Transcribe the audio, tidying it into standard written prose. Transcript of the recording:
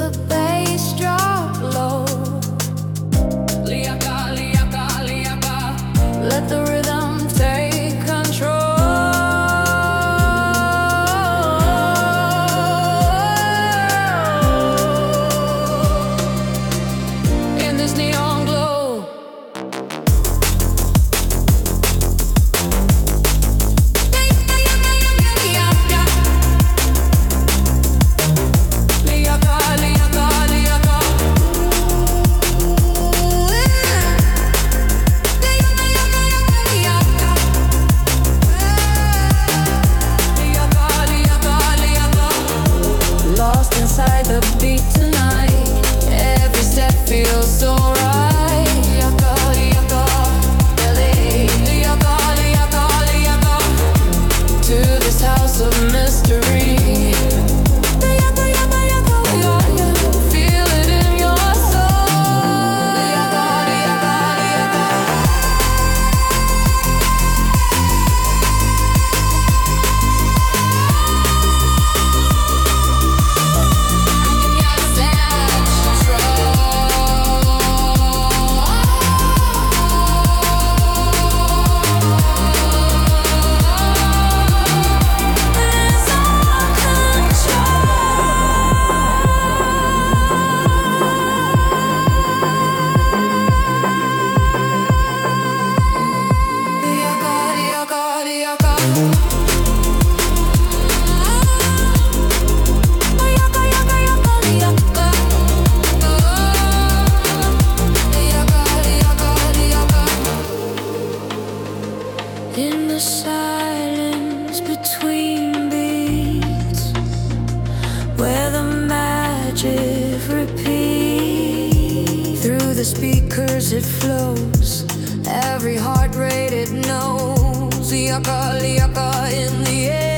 the bass drop low. Liaka, liaka, liaka. Let the rhythm take control. In this neon glow, lost inside the beat tonight. Every step feels so right. Liaka, liaka, liaka, liaka, liaka. To this house of mystery. Liaka, liaka, liaka, liaka. Feel it in your soul. Liaka, liaka, liaka. In the silence between beats, where the magic repeats, through the speakers it flows, every heart rate it knows. Liaka, liaka in the air.